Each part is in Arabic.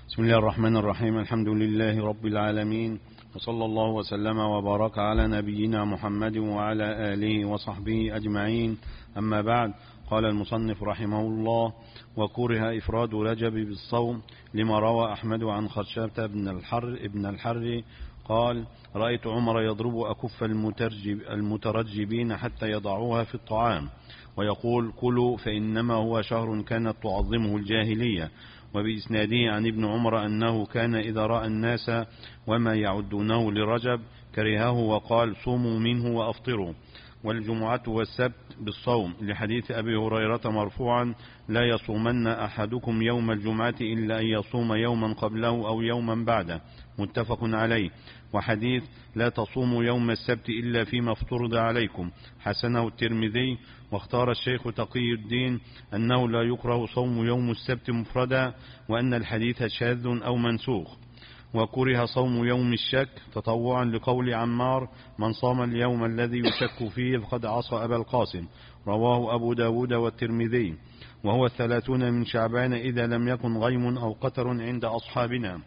بسم الله الرحمن الرحيم. الحمد لله رب العالمين، وصلى الله وسلم وبارك على نبينا محمد وعلى آله وصحبه أجمعين. أما بعد، قال المصنف رحمه الله: وكره إفراد رجب بالصوم لما روى أحمد عن خشبة بن الحر قال: رأيت عمر يضرب أكف المترجبين حتى يضعوها في الطعام ويقول: كلوا فإنما هو شهر كانت تعظمه الجاهلية. وبإسناده عن ابن عمر أنه كان إذا رأى الناس وما يعدونه لرجب كرهه وقال: صوموا منه وأفطروا. والجمعة والسبت بالصوم لحديث أبي هريرة مرفوعا: لا يصومن أحدكم يوم الجمعة إلا أن يصوم يوما قبله أو يوما بعده، متفق عليه. وحديث: لا تصوموا يوم السبت إلا فيما افترض عليكم، حسنه الترمذي. واختار الشيخ تقي الدين أنه لا يكره صوم يوم السبت مفردا، وأن الحديث شاذ أو منسوخ. وكره صوم يوم الشك تطوعا لقول عمار: من صام اليوم الذي يشك فيه فقد عصى أبا القاسم، رواه أبو داود والترمذي. وهو 30 من شعبان إذا لم يكن غيم أو قتر عند أصحابنا.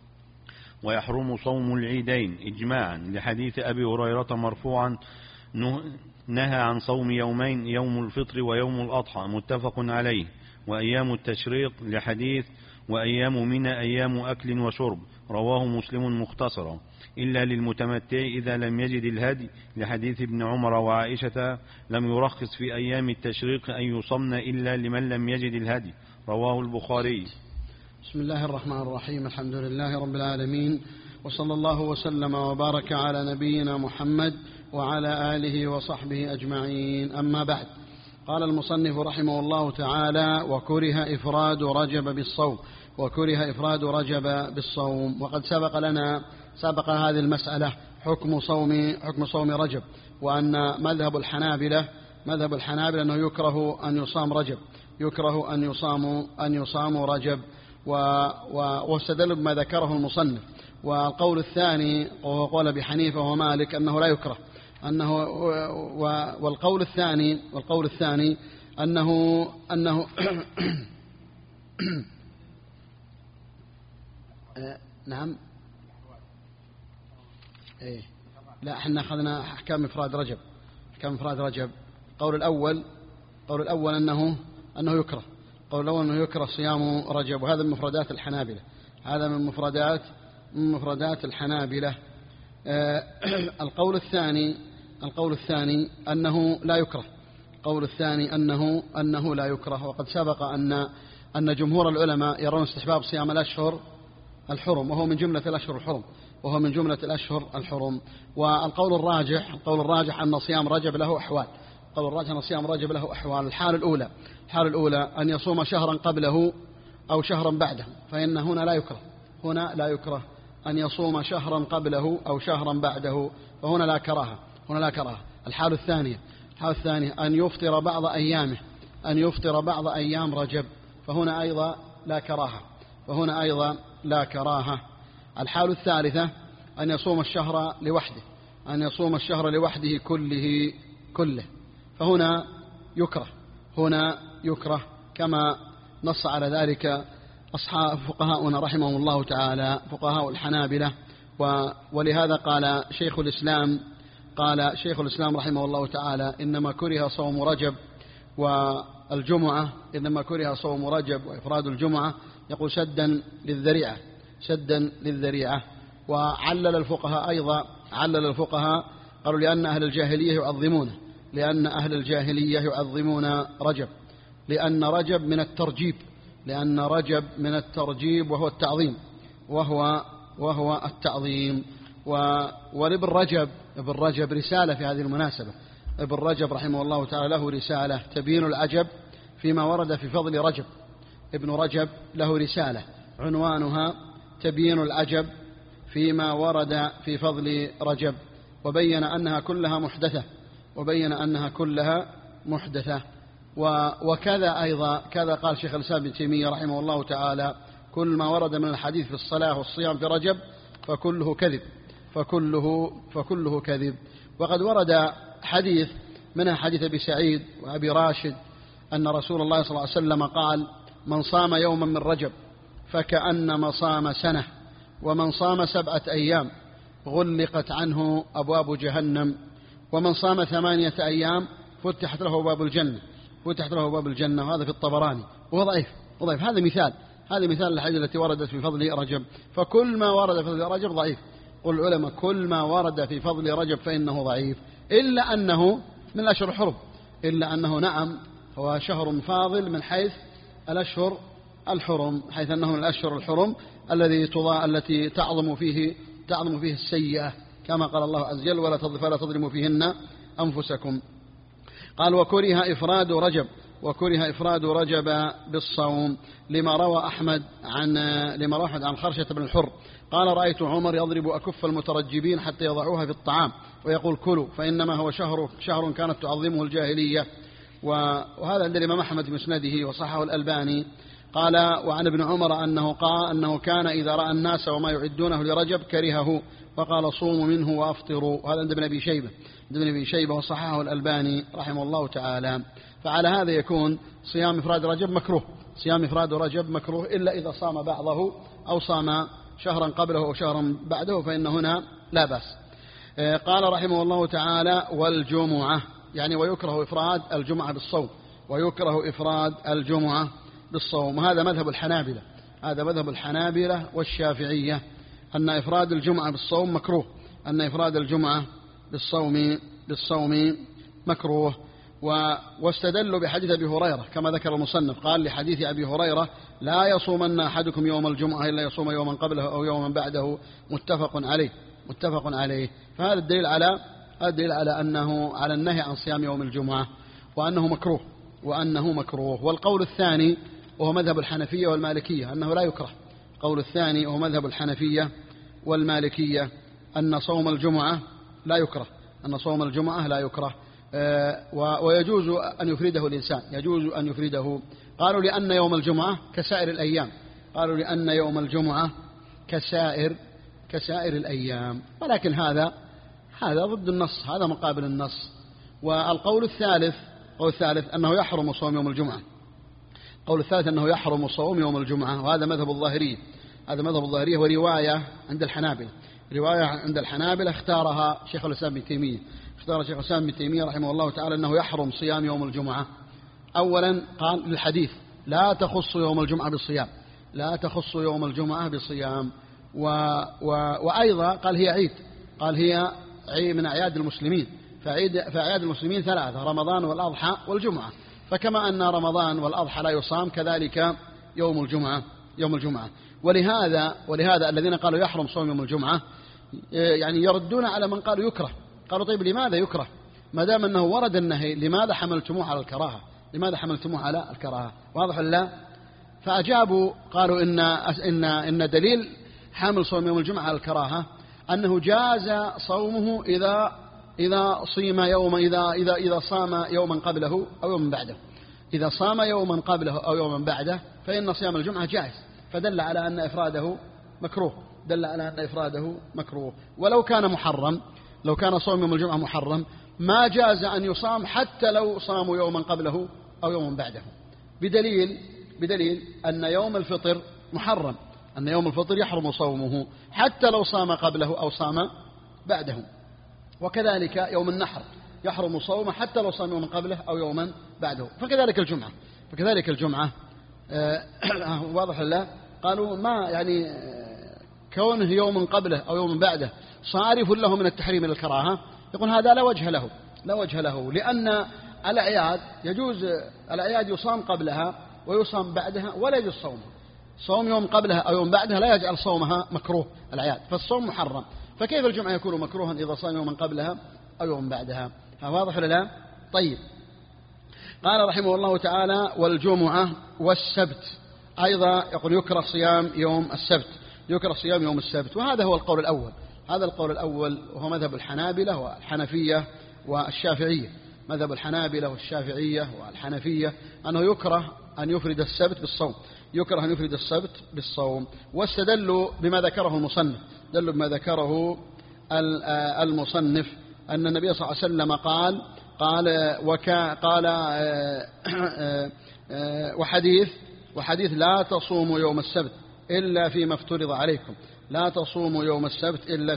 ويحرم صوم العيدين إجماعا لحديث أبي هريرة مرفوعا: نهى عن صوم يومين، يوم الفطر ويوم الأضحى، متفق عليه. وأيام التشريق لحديث: وأيام منى أيام أكل وشرب، رواه مسلم مختصرا، إلا للمتمتع إذا لم يجد الهدي لحديث ابن عمر وعائشة: لم يرخص في أيام التشريق أن يصمن إلا لمن لم يجد الهدي، رواه البخاري. بسم الله الرحمن الرحيم. الحمد لله رب العالمين، وصلى الله وسلم وبارك على نبينا محمد وعلى آله وصحبه أجمعين. أما بعد، قال المصنف رحمه الله تعالى: وكره إفراد رجب بالصوم. وكره إفراد رجب بالصوم. وقد سبق هذه المسألة حكم صوم رجب، وأن مذهب الحنابلة أنه يكره أن يصام رجب، يكره أن يصام رجب، واستدل بما ذكره المصنف. والقول الثاني وهو قول أبي حنيفة ومالك أنه لا يكره، والقول الثاني أنه نعم. لا، احنا أخذنا أحكام إفراد رجب. القول الأول أنه يكره. القول الأول أنه يكره صيام رجب، وهذا من مفردات الحنابلة. مفردات الحنابلة. القول الثاني أنه لا يكره. القول الثاني أنه لا يكره. وقد سبق أن جمهور العلماء يرون استحباب صيام الأشهر الحرم، وهو من جملة الأشهر الحرم. والقول الراجح أن صيام رجب له أحوال. الحال الأولى أن يصوم شهرا قبله أو شهرا بعده، فإن هنا لا يكره أن يصوم شهرا قبله أو شهرا بعده، فهنا لا كراهة. الحال الثانية أن يفطر بعض أيام رجب، فهنا أيضا لا كراهة. الحال الثالثة أن يصوم الشهر لوحده كله، فهنا يكره كما نص على ذلك أصحاب فقهاؤنا رحمهم الله تعالى، فقهاء الحنابلة. ولهذا قال شيخ الإسلام رحمه الله تعالى: إنما كره صوم رجب وإفراد الجمعة، يقول شدا للذريعة. وعلل الفقهاء قالوا لأن أهل الجاهلية يعظمون رجب، لأن رجب من الترجيب وهو التعظيم. ولابن رجب رسالة في هذه المناسبة. ابن رجب رحمه الله تعالى له رسالة تبين العجب فيما ورد في فضل رجب. ابن رجب له رسالة عنوانها تبين العجب فيما ورد في فضل رجب، وبين أنها كلها محدثة. وكذا أيضا قال شيخ الإسلام ابن تيمية رحمه الله تعالى: كل ما ورد من الحديث في الصلاة والصيام في رجب فكله كذب. وقد ورد حديث منها حديث أبي سعيد وأبي راشد أن رسول الله صلى الله عليه وسلم قال: من صام يوما من رجب فكأنما صام سنة، ومن صام 7 أيام غلقت عنه أبواب جهنم، ومن صام 8 أيام فتحت له أبواب الجنة، وهذا في الطبراني وهو ضعيف. هذا مثال الحديث التي وردت في فضل رجب. فكل ما ورد في فضل رجب ضعيف. قل العلماء كل ما ورد في فضل رجب فإنه ضعيف، إلا أنه من الأشهر الحرم، إلا أنه نعم هو شهر فاضل من حيث الأشهر الحرم، حيث أنه من الأشهر الحرم التي تعظم فيه السيئة، كما قال الله عز وجل: فلا تظلموا فيهن أنفسكم. قال: وكره إفراد رجب بالصوم، لما روى أحمد عن خرشة بن الحر قال: رأيت عمر يضرب أكف المترجبين حتى يضعوها في الطعام ويقول: كلوا فإنما هو شهر كانت تعظمه الجاهلية. وهذا عند الإمام أحمد في مسنده وصححه الألباني. قال: وعن ابن عمر أنه كان إذا رأى الناس وما يعدونه لرجب كرهه، وقال: صوموا منه وأفطروا. وهذا عند ابن أبي شيبة وصححه الألباني رحمه الله تعالى. فعلى هذا يكون صيام إفراد رجب مكروه، إلا إذا صام بعضه أو صام شهرا قبله أو شهرا بعده، فإن هنا لا بأس. قال رحمه الله تعالى: والجمعة، يعني ويكره إفراد الجمعة بالصوم. هذا مذهب الحنابلة والشافعية، أن إفراد الجمعة بالصوم مكروه. واستدلوا بحديث أبي هريرة كما ذكر المصنف، قال: لحديث أبي هريرة: لا يصومن أحدكم يوم الجمعة إلا يصوم يوما قبله أو يوما بعده، متفق عليه. فهذا الدليل على أنه على النهي عن صيام يوم الجمعة، وأنه مكروه. والقول الثاني وهو مذهب الحنفية والمالكية أنه لا يكره. القول الثاني وهو مذهب الحنفية والمالكية أن صوم الجمعة لا يكره، ويجوز أن يفرده الإنسان، قالوا لأن يوم الجمعة كسائر الأيام، ولكن هذا ضد النص، هذا مقابل النص. والقول الثالث أنه يحرم صوم يوم الجمعة، وهذا مذهب الظاهرية، ورواية عند الحنابلة اختارها شيخ الإسلام ابن تيمية رحمه الله تعالى أنه يحرم صيام يوم الجمعة. أولا قال للحديث: لا تخص يوم الجمعة بصيام، وأيضا قال هي عيد من أعياد المسلمين، فأعياد المسلمين 3: رمضان والأضحى والجمعة، فكما أن رمضان والأضحى لا يصام كذلك يوم الجمعة. ولهذا الذين قالوا يحرم صوم يوم الجمعة يعني يردون على من قالوا يكره. قالوا: طيب لماذا يكره ما دام أنه ورد النهي؟ لماذا حملتموه على الكراهة؟ واضح لا؟ فأجابوا قالوا إن دليل حمل صوم يوم الجمعة على الكراهة أنه جاز صومه إذا صام يوما قبله أو يوما بعده. إذا صام يوما قبله أو يوما بعده فإن صيام الجمعة جائز، فدل على أن إفراده مكروه. ولو كان صوم يوم الجمعة محرم ما جاز أن يصام حتى لو صاموا يوما قبله أو يوما بعده، بدليل أن يوم الفطر محرم، أن يوم الفطر يحرم صومه حتى لو صام قبله أو صام بعده. وكذلك يوم النحر يحرم صومه حتى لو صام يوما قبله أو يوما بعده. فكذلك الجمعة واضح لا؟ قالوا ما يعني كونه يوم قبله أو يوم بعده صارف له من التحريم إلى الكراهة، يقول هذا لا وجه له، لأن الأعياد يصام قبلها ويصام بعدها ولا يجوز صومها. صوم يوم قبلها أو يوم بعدها لا يجعل صومها مكروه الأعياد، فالصوم محرم، فكيف الجمعة يكون مكروها إذا صام يوما قبلها أو يوم بعدها؟ واضح ولا لا؟ طيب. قال رحمه الله تعالى: والجمعة والسبت أيضا يقول يكره صيام يوم السبت، وهذا هو القول الأول، وهو مذهب الحنابلة والحنفية والشافعية. مذهب الحنابلة والشافعية والحنفية أنه يكره أن يفرد السبت بالصوم، واستدلوا بما ذكره المصنف، أن النبي صلى الله عليه وسلم قال وحديث لا تصوموا يوم السبت إلا فيما افترض عليكم، لا تصوموا يوم السبت إلا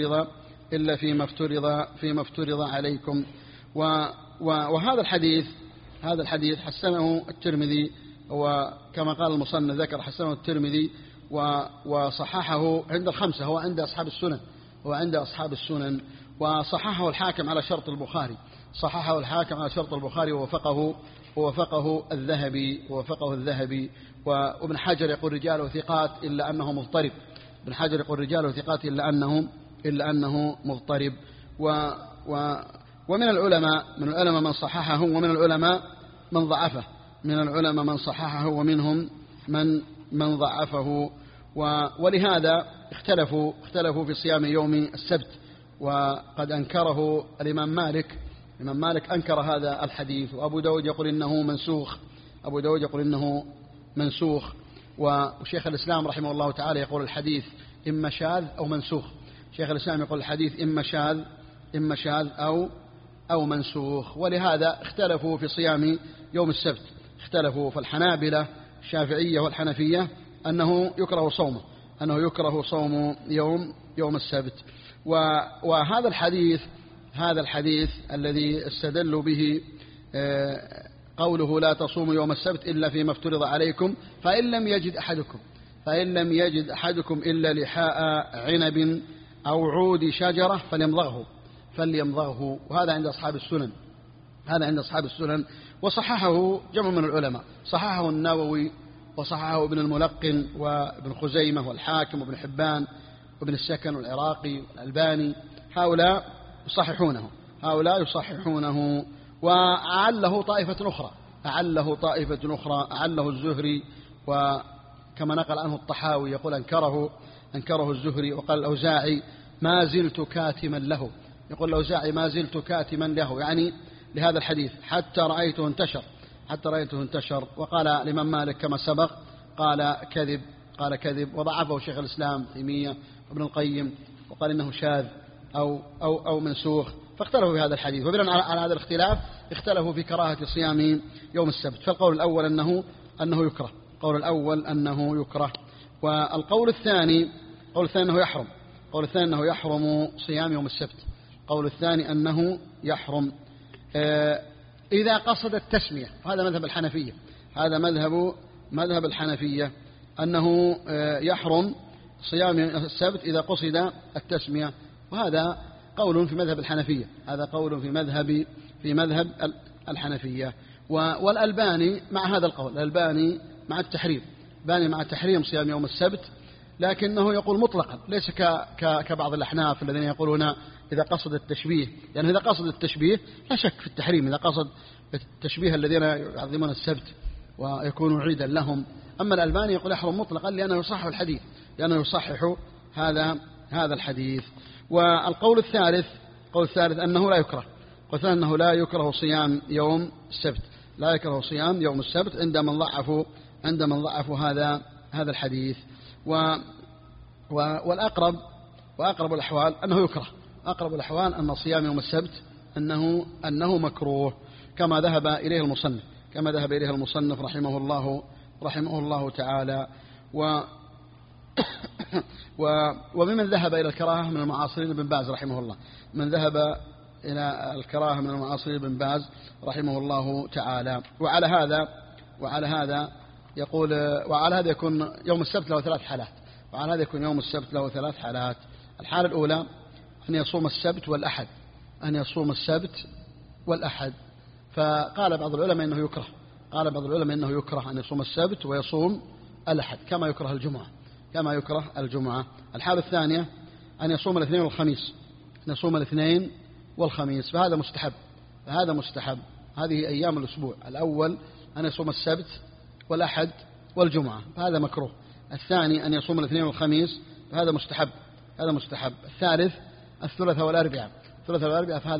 فيما افترض عليكم. وهذا الحديث حسنه الترمذي، وكما قال المصنف ذكر حسنه الترمذي وصححه عند الخمسة، هو عند أصحاب السنن، وصححه الحاكم على شرط البخاري ووفقه الذهبي. وابن حجر يقول رجاله ثقات إلا أنه مضطرب. ومن العلماء من صححه، ومن العلماء من صححه، ومنهم من ضعفه. ولهذا اختلفوا في صيام يوم السبت، وقد أنكره الإمام مالك. أنكر هذا الحديث، وأبو داود يقول إنه منسوخ. وشيخ الإسلام رحمه الله تعالى يقول الحديث إما شاذ أو منسوخ. شيخ الإسلام يقول الحديث إما شاذ أو منسوخ. ولهذا اختلفوا في صيام يوم السبت، اختلفوا فالحنابلة الشافعية والحنفية أنه يكره صوم يوم السبت. وهذا الحديث الذي استدلوا به قوله لا تصوموا يوم السبت إلا فيما افترض عليكم، فإن لم يجد أحدكم إلا لحاء عنب أو عود شجرة فليمضغه. وهذا عند أصحاب السنن. وصححه جمع من العلماء، صححه النووي وصححه ابن الملقن وابن خزيمة والحاكم وابن حبان وابن السكن والعراقي والألباني. هؤلاء يصححونه. وأعله طائفة أخرى، أعله الزهري، وكما نقل عنه الطحاوي يقول أنكره الزهري. وقال الأوزاعي ما زلت كاتما له، يعني لهذا الحديث حتى رأيته انتشر. وقال الإمام مالك كما سبق قال كذب، وضعفه شيخ الإسلام تيمية وابن القيم، وقال إنه شاذ أو منسوخ. فاختلفوا في هذا الحديث، وبناء على هذا الاختلاف اختلفوا في كراهة صيام يوم السبت. فالقول الأول أنه يكره. والقول الثاني أنه يحرم صيام يوم السبت. القول الثاني أنه يحرم إذا قصد التسمية. هذا مذهب الحنفية أنه يحرم صيام السبت إذا قصد التسمية. وهذا قول في مذهب الحنفية، في مذهب الحنفية. والألباني مع هذا القول، الألباني مع تحريم صيام يوم السبت، لكنه يقول مطلقا، ليس كبعض الأحناف الذين يقولون إذا قصد التشبيه. يعني إذا قصد التشبيه لا شك في التحريم، إذا قصد التشبيه الذين يعظمون السبت ويكون عيدا لهم. أما الألباني يقول يحرم مطلقا لأنه يصحح هذا الحديث. والقول الثالث أنه لا يكره. قلت أنه لا يكره صيام يوم السبت، عندما ضعفوا هذا الحديث. وأقرب الأحوال أنه يكره. أقرب الأحوال أن صيام يوم السبت أنه مكروه، كما ذهب إليه المصنف رحمه الله تعالى. وممن ذهب إلى الكراهة من المعاصرين ابن باز رحمه الله، رحمه الله تعالى. وعلى هذا يكون يوم السبت له ثلاث حالات. الحالة الأولى أن يصوم السبت والأحد. فقال بعض العلماء إنه يكره أن يصوم السبت ويصوم الأحد كما يكره الجمعة. الحالة الثانية أن يصوم الاثنين والخميس، فهذا مستحب. هذه أيام الأسبوع. الأول أن يصوم السبت والأحد والجمعة، فهذا مكروه. الثاني أن يصوم الاثنين والخميس، فهذا مستحب. الثالث الثلاثاء والأربعاء، فهذا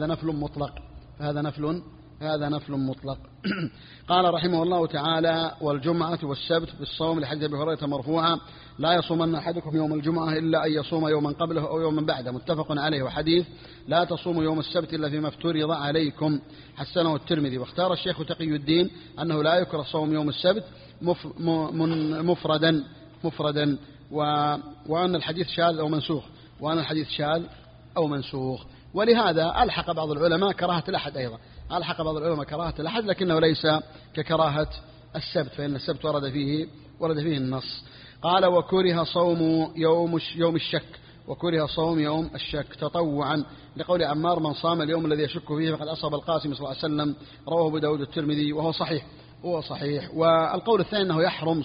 نفل مطلق. قال رحمه الله تعالى: والجمعة والسبت بالصوم، لحديث أبي هريرة مرفوعا: لا يصومن أحدكم يوم الجمعة إلا أن يصوم يوما قبله أو يوما بعده، متفق عليه. وحديث لا تصوموا يوم السبت إلا فيما افترض عليكم، حسنه الترمذي. واختار الشيخ تقي الدين أنه لا يكره صوم يوم السبت مفردا، مفردا، وأن الحديث شاذ أو منسوخ. ولهذا ألحق بعض العلماء كراهة الأحد أيضا، لكنه ليس ككراهة السبت، فإن السبت ورد فيه النص. قال: وكره صوم يوم الشك تطوعا، لقول عمار: من صام اليوم الذي يشك فيه فقد أصاب القاسم صلى الله عليه وسلم، رواه أبو داود الترمذي، وهو صحيح. والقول الثاني أنه يحرم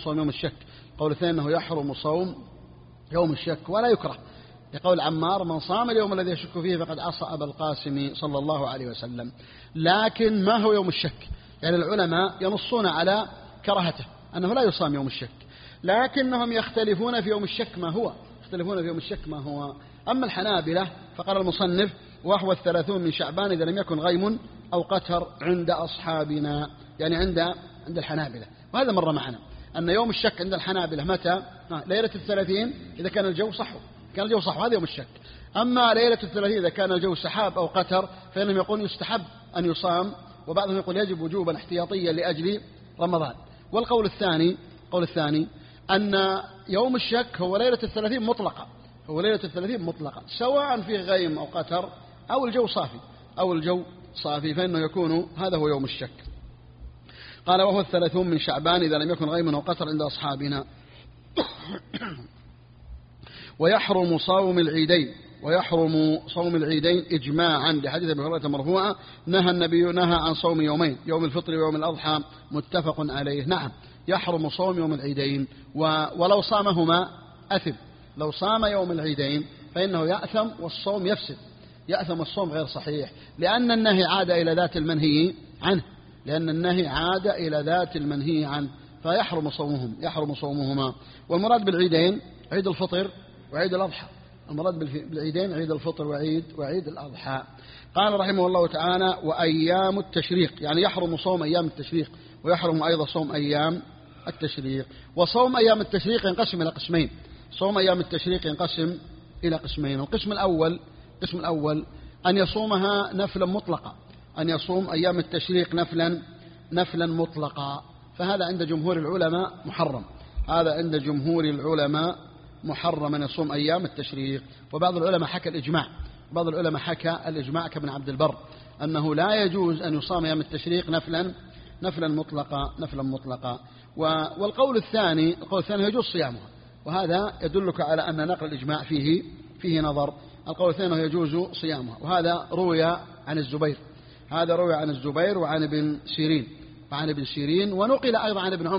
صوم يوم الشك، ولا يكره، لقول عمار: من صام اليوم الذي يشك فيه فقد عصى أبا القاسم صلى الله عليه وسلم. لكن ما هو يوم الشك؟ يعني العلماء ينصون على كراهته، أنه لا يصام يوم الشك، لكنهم يختلفون في يوم الشك ما هو. أما الحنابلة فقال المصنف: وهو 30 من شعبان إذا لم يكن غيم أو قتر عند أصحابنا، يعني عند الحنابلة. وهذا مر معنا أن يوم الشك عند الحنابلة متى؟ ليلة 30 إذا كان الجو صحو، هذا يوم الشك. أما ليلة 30 إذا كان الجو سحاب أو قتر فإنهم يقولون يستحب أن يصام، وبعضهم يقول يجب وجوبا احتياطيا لأجل رمضان. والقول الثاني أن يوم الشك هو ليلة 30 مطلقة، سواء في غيم أو قتر أو الجو صافي، فإنه يكون هذا هو يوم الشك. قال: وهو 30 من شعبان إذا لم يكن غيم أو قتر عند أصحابنا. ويحرم صوم العيدين إجماعا، لحديث أبي هريرة مرفوعا: نهى النبي عن صوم يومين، يوم الفطر ويوم الأضحى، متفق عليه. نعم، يحرم صوم يوم العيدين، ولو صامهما أثم. لو صام يوم العيدين فإنه يأثم والصوم يفسد، والصوم غير صحيح، لأن النهي عاد إلى ذات المنهي عنه، فيحرم صومهما. والمراد بالعيدين عيد الفطر وعيد الأضحى، وعيد الأضحى. قال رحمه الله تعالى: وأيام التشريق، يعني يحرم صوم أيام التشريق، ويحرم أيضا صوم أيام التشريق. وصوم أيام التشريق ينقسم إلى قسمين. القسم الأول أن يصومها نفلا مطلقا، أن يصوم أيام التشريق نفلا مطلقا، فهذا عند جمهور العلماء محرم أن يصوم أيام التشريق. وبعض العلماء حكى الإجماع كابن عبد البر أنه لا يجوز أن يصام أيام التشريق نفلا مطلقا. والقول الثاني يجوز صيامها، وهذا يدلك على أن نقل الإجماع فيه نظر. القول الثاني يجوز صيامها، وهذا روي عن الزبير وعن ابن سيرين، ونقل أيضا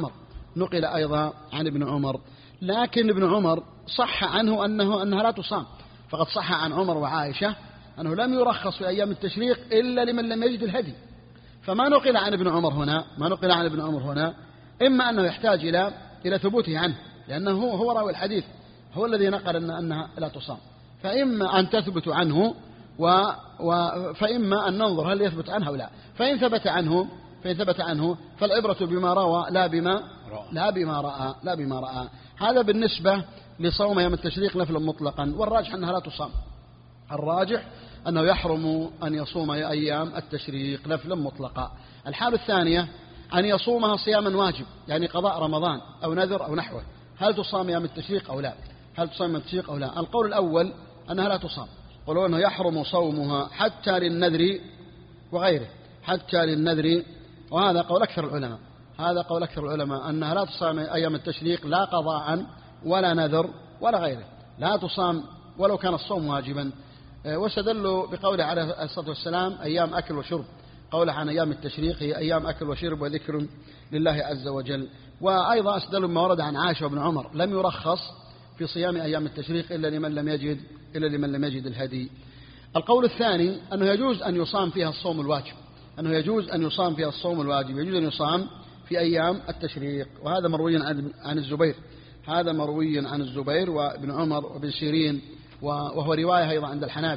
عن ابن عمر. لكن ابن عمر صح عنه أنها لا تصام، فقد صح عن عمر وعائشة أنه لم يرخص في أيام التشريق إلا لمن لم يجد الهدي. فما نقل عن ابن عمر هنا إما أنه يحتاج إلى ثبوته عنه، لأنه هو راوي الحديث، هو الذي نقل أنها لا تصام، فإما أن تثبت عنه فإما أن ننظر هل يثبت عنه أو لا. فإن ثبت عنه فالعبرة بما روى لا بما رأى. هذا بالنسبة لصوم يوم التشريق نفلا مطلقا، والراجح أنها لا تصام. الراجح أنه يحرم أن يصوم أيام التشريق نفلا مطلقا. الحالة الثانية أن يصومها صياما واجب، يعني قضاء رمضان أو نذر أو نحوه. هل تصام يوم التشريق أو لا؟ القول الأول أنها لا تصام، قالوا أنه يحرم صومها حتى للنذر وغيره، وهذا قول أكثر العلماء أنها لا تصام أيام التشريق لا قضاء ولا نذر ولا غيره، لا تصام ولو كان الصوم واجبا. واستدلوا بقوله عليه الصلاة والسلام: أيام أكل وشرب. قوله عن أيام التشريق هي أيام أكل وشرب وذكر لله عز وجل. وأيضا استدلوا بما ورد عن عائشة وابن عمر: لم يرخص في صيام أيام التشريق إلا لمن لم يجد الهدي. القول الثاني أنه يجوز أن يصام فيها الصوم الواجب، يجوز أن يصام في أيام التشريق، وهذا مروي عن الزبير وابن عمر وابن سيرين، وهو رواية أيضا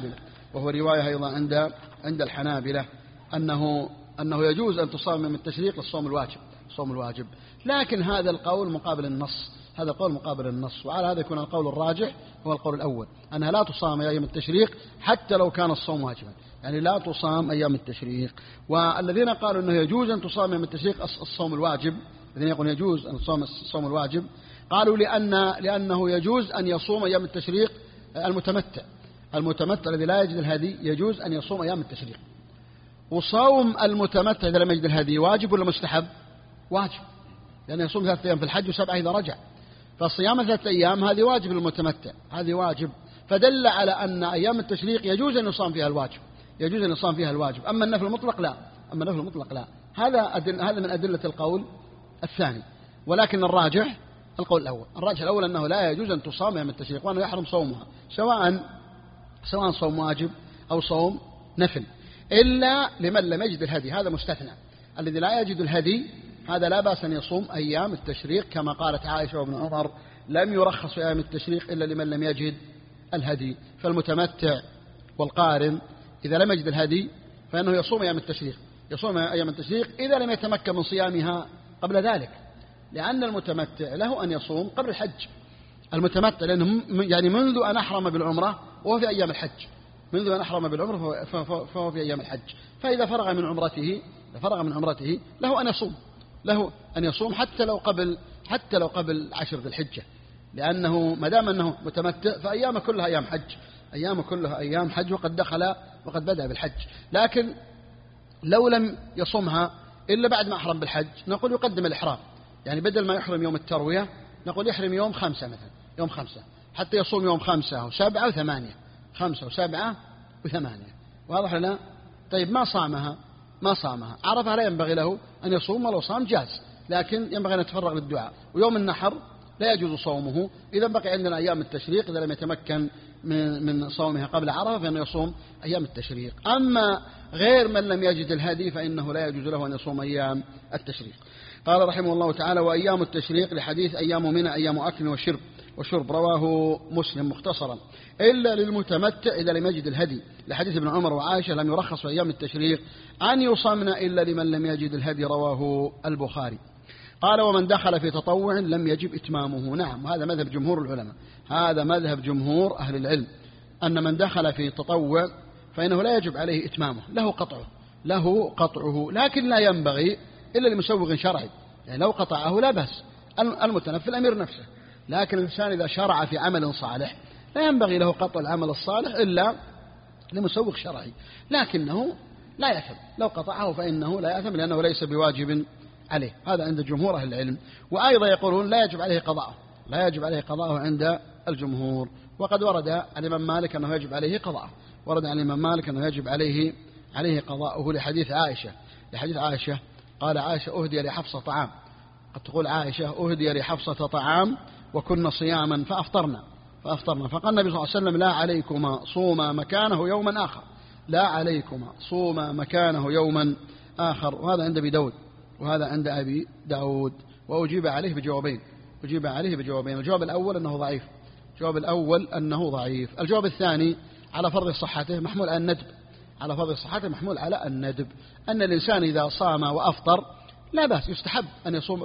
عند الحنابلة أنه يجوز أن تصام من التشريق للصوم الواجب. لكن هذا القول مقابل النص، وعلى هذا يكون القول الراجح هو القول الأول، أنها لا تصام أيام التشريق حتى لو كان الصوم واجبا، يعني لا تصام أيام التشريق. والذين قالوا أنه يجوز أن تصام أيام التشريق الصوم الواجب، الذين يقولون يجوز أن تصام الصوم الواجب، قالوا لأنه يجوز أن يصوم أيام التشريق المتمتع الذي لا يجد الهدي يجوز أن يصوم أيام التشريق. وصوم المتمتع إذا لم يجد الهدي واجب ولا مستحب؟ واجب، لأنه يصوم 3 أيام في الحج و7 إذا رجع، فالصيام 3 أيام هذه واجب للمتمتع، هذه واجب. فدل على أن أيام التشريق يجوز أن يصام فيها الواجب، أما النفل المطلق لا. هذا من أدلة القول الثاني. ولكن الراجح الأول أنه لا يجوز أن تصام أيام التشريق، وأنه يحرم صومها سواء صوم واجب أو صوم نفل، إلا لمن لم يجد الهدي، هذا مستثنى. الذي لا يجد الهدي هذا لا بأس أن يصوم أيام التشريق، كما قالت عائشة وابن عمر: لم يرخص في أيام التشريق إلا لمن لم يجد الهدي. فالمتمتع والقارن إذا لم يجد الهدي فإنه يصوم أيام التشريق إذا لم يتمكن من صيامها قبل ذلك، لأن المتمتع له أن يصوم قبل الحج. المتمتع لأنه يعني منذ أن أحرم بالعمرة وهو في أيام الحج، فإذا فرغ من عمرته له أن يصوم حتى لو قبل 10 ذي الحجة، لأنه ما دام أنه متمتع فأيام كلها أيام حج وقد بدأ بالحج. لكن لو لم يصومها إلا بعد ما أحرم بالحج نقول يقدم الإحرام، يعني بدل ما يحرم يوم التروية نقول يحرم يوم 5 مثلا، يوم 5 حتى يصوم يوم 5 و7 و8، 5 و7 و8. واضح لنا؟ طيب ما صامها عرفها لا ينبغي له أن يصوم، ولو صام جاز، لكن ينبغي أن يتفرغ للدعاء. ويوم النحر لا يجوز صومه. إذا بقي عندنا أيام التشريق إذا لم يتمكن من صومها قبل عرفة فإنه يصوم أيام التشريق. أما غير من لم يجد الهدي فإنه لا يجوز له أن يصوم أيام التشريق. قال رحمه الله تعالى: وأيام التشريق لحديث أيام منى أيام أكل وشرب رواه مسلم مختصرا، إلا للمتمتع إذا لم يجد الهدي، لحديث ابن عمر وعائشة: لم يرخص في أيام التشريق أن يصمن إلا لمن لم يجد الهدي، رواه البخاري. قال: ومن دخل في تطوع لم يجب إتمامه. نعم، هذا مذهب جمهور العلماء، هذا مذهب جمهور أهل العلم، أن من دخل في تطوع فإنه لا يجب عليه إتمامه، له قطعه، لكن لا ينبغي إلا لمسوغ شرعي، يعني لو قطعه لا بأس، المتنفل أمير نفسه. لكن الإنسان إذا شرع في عمل صالح لا ينبغي له قطع العمل الصالح إلا لمسوغ شرعي، لكنه لا يأثم، لو قطعه فإنه لا يأثم لأنه ليس بواجب عليه. هذا عند جمهور أهل العلم. وأيضا يقولون لا يجب عليه قضاءه عند الجمهور. وقد ورد عن الإمام مالك أنه يجب عليه قضاءه، لحديث عائشة قال عائشة: أهدي لحفصة طعام. قد تقول عائشة: أهدي لحفصة طعام وكنا صياما فأفطرنا، فقال النبي صلى الله عليه وسلم: لا عليكما صوما مكانه يوما آخر. وهذا عند أبي داود وهذا عند أبي داود. وأجيب عليه بجوابين. الجواب الأول أنه ضعيف. الجواب الثاني على فرض صحته محمول على الندب، أن الإنسان إذا صام وأفطر لا بأس، يستحب أن يصوم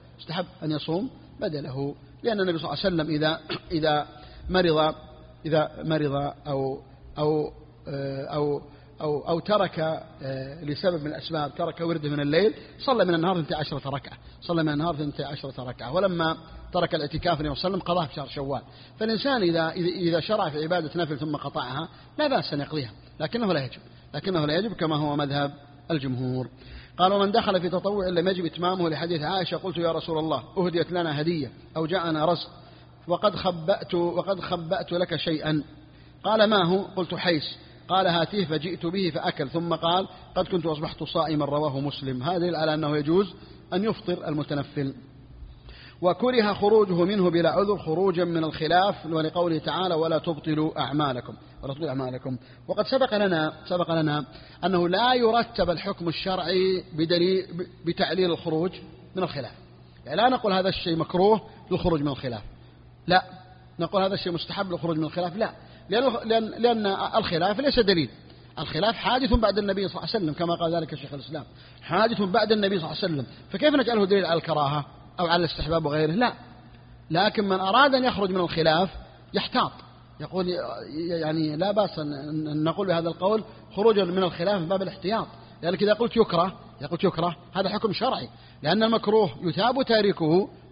بدله، لأن النبي صلى الله عليه وسلم إذا مرض أو ترك لسبب من الأسباب، ترك ورده من الليل، صلى من النهار 12 ركعة، ولما ترك الاعتكاف النبي صلى الله عليه وسلم قضاه في شهر شوال. فالإنسان إذا شرع في عبادة نفل ثم قطعها لا بأس أن يقضيها، لكنه لا يجب كما هو مذهب الجمهور. قال: ومن دخل في تطوع لم يجب إتمامه، لحديث عائشة: قلت يا رسول الله أهديت لنا هدية أو جاءنا رزق وقد خبأت لك شيئا. قال: ما هو؟ قلت: حيس. قال: هاتيه. فجئت به فأكل، ثم قال: قد كنت أصبحت صائما، رواه مسلم. هذا على أنه يجوز أن يفطر المتنفل. وكره خروجه منه بلا عذر خروجا من الخلاف، ولقوله تعالى: ولا تبطلوا أعمالكم. وقد سبق لنا أنه لا يرتب الحكم الشرعي بتعليل الخروج من الخلاف، يعني لا نقول هذا الشيء مكروه للخروج من الخلاف، لا نقول هذا الشيء مستحب للخروج من الخلاف، لا، لأن الخلاف ليس دليل. الخلاف حادث بعد النبي صلى الله عليه وسلم، كما قال ذلك شيخ الإسلام، حادث بعد النبي صلى الله عليه وسلم، فكيف نجعله دليل على الكراهة أو على الاستحباب وغيره؟ لا. لكن من أراد أن يخرج من الخلاف يحتاط، يقول يعني لا بأس أن نقول بهذا القول خروجا من الخلاف من باب الاحتياط، لأنك إذا قلت يكره هذا حكم شرعي، لأن المكروه يثاب تاركه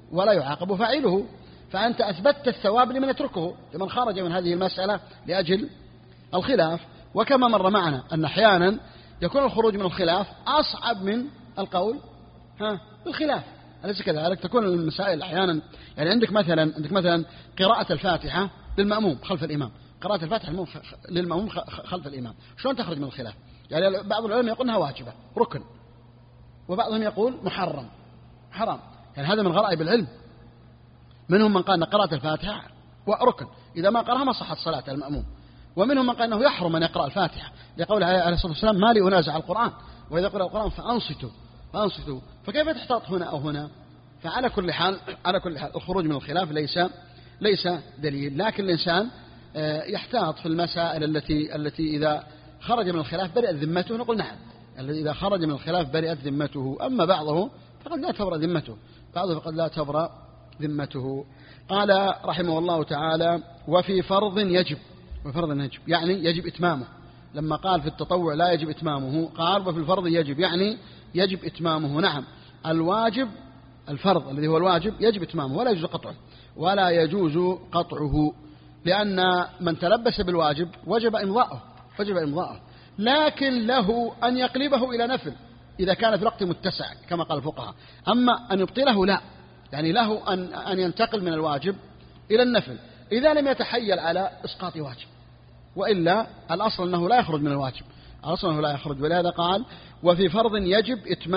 ولا يعاقب فاعله، فأنت أثبتت الثواب لمن يتركه، لمن خرج من هذه المسألة لأجل الخلاف. وكما مر معنا أن أحيانا يكون الخروج من الخلاف أصعب من القول بالخلاف، أليس كذلك؟ تكون المسائل أحيانا يعني عندك مثلا قراءة الفاتحة للمأموم خلف الإمام، قراءة الفاتحة للمأموم خلف الإمام، شلون تخرج من الخلاف؟ يعني بعض العلماء يقول أنها واجبة ركن، وبعضهم يقول محرم حرام، يعني هذا من غرائب العلم. منهم من قال أن قراءة الفاتحة ركن، إذا ما قرأها ما صحت صلاة المأموم. ومنهم من قال أنه يحرم أن يقرأ الفاتحة لقوله عليه الصلاة والسلام ما لي أنازع القرآن، وإذا قرأ القرآن فأنصتوا، فكيف تحتاط هنا أو هنا؟ فعلى كل حال الخروج من الخلاف ليس دليل، لكن الإنسان يحتاط في المسائل التي إذا خرج من الخلاف برئت ذمته، نقول نعم، الذي إذا خرج من الخلاف برئت ذمته. أما بعضه فقد لا تبرأ ذمته. قال رحمه الله تعالى وفي فرض يجب، يعني يجب إتمامه. لما قال في التطوع لا يجب إتمامه، قال وفي الفرض يجب، يعني يجب إتمامه. نعم، الواجب الفرض الذي هو الواجب يجب إتمامه ولا يجوز قطعه، لأن من تلبس بالواجب وجب إمضاءه، لكن له أن يقلبه إلى نفل إذا كان في الوقت متسع كما قال الفقهاء. أما أن يبطله لا، يعني له أن ينتقل من الواجب إلى النفل إذا لم يتحيل على إسقاط واجب، وإلا الأصل أنه لا يخرج من الواجب، ولهذا قال وفي فرض يجب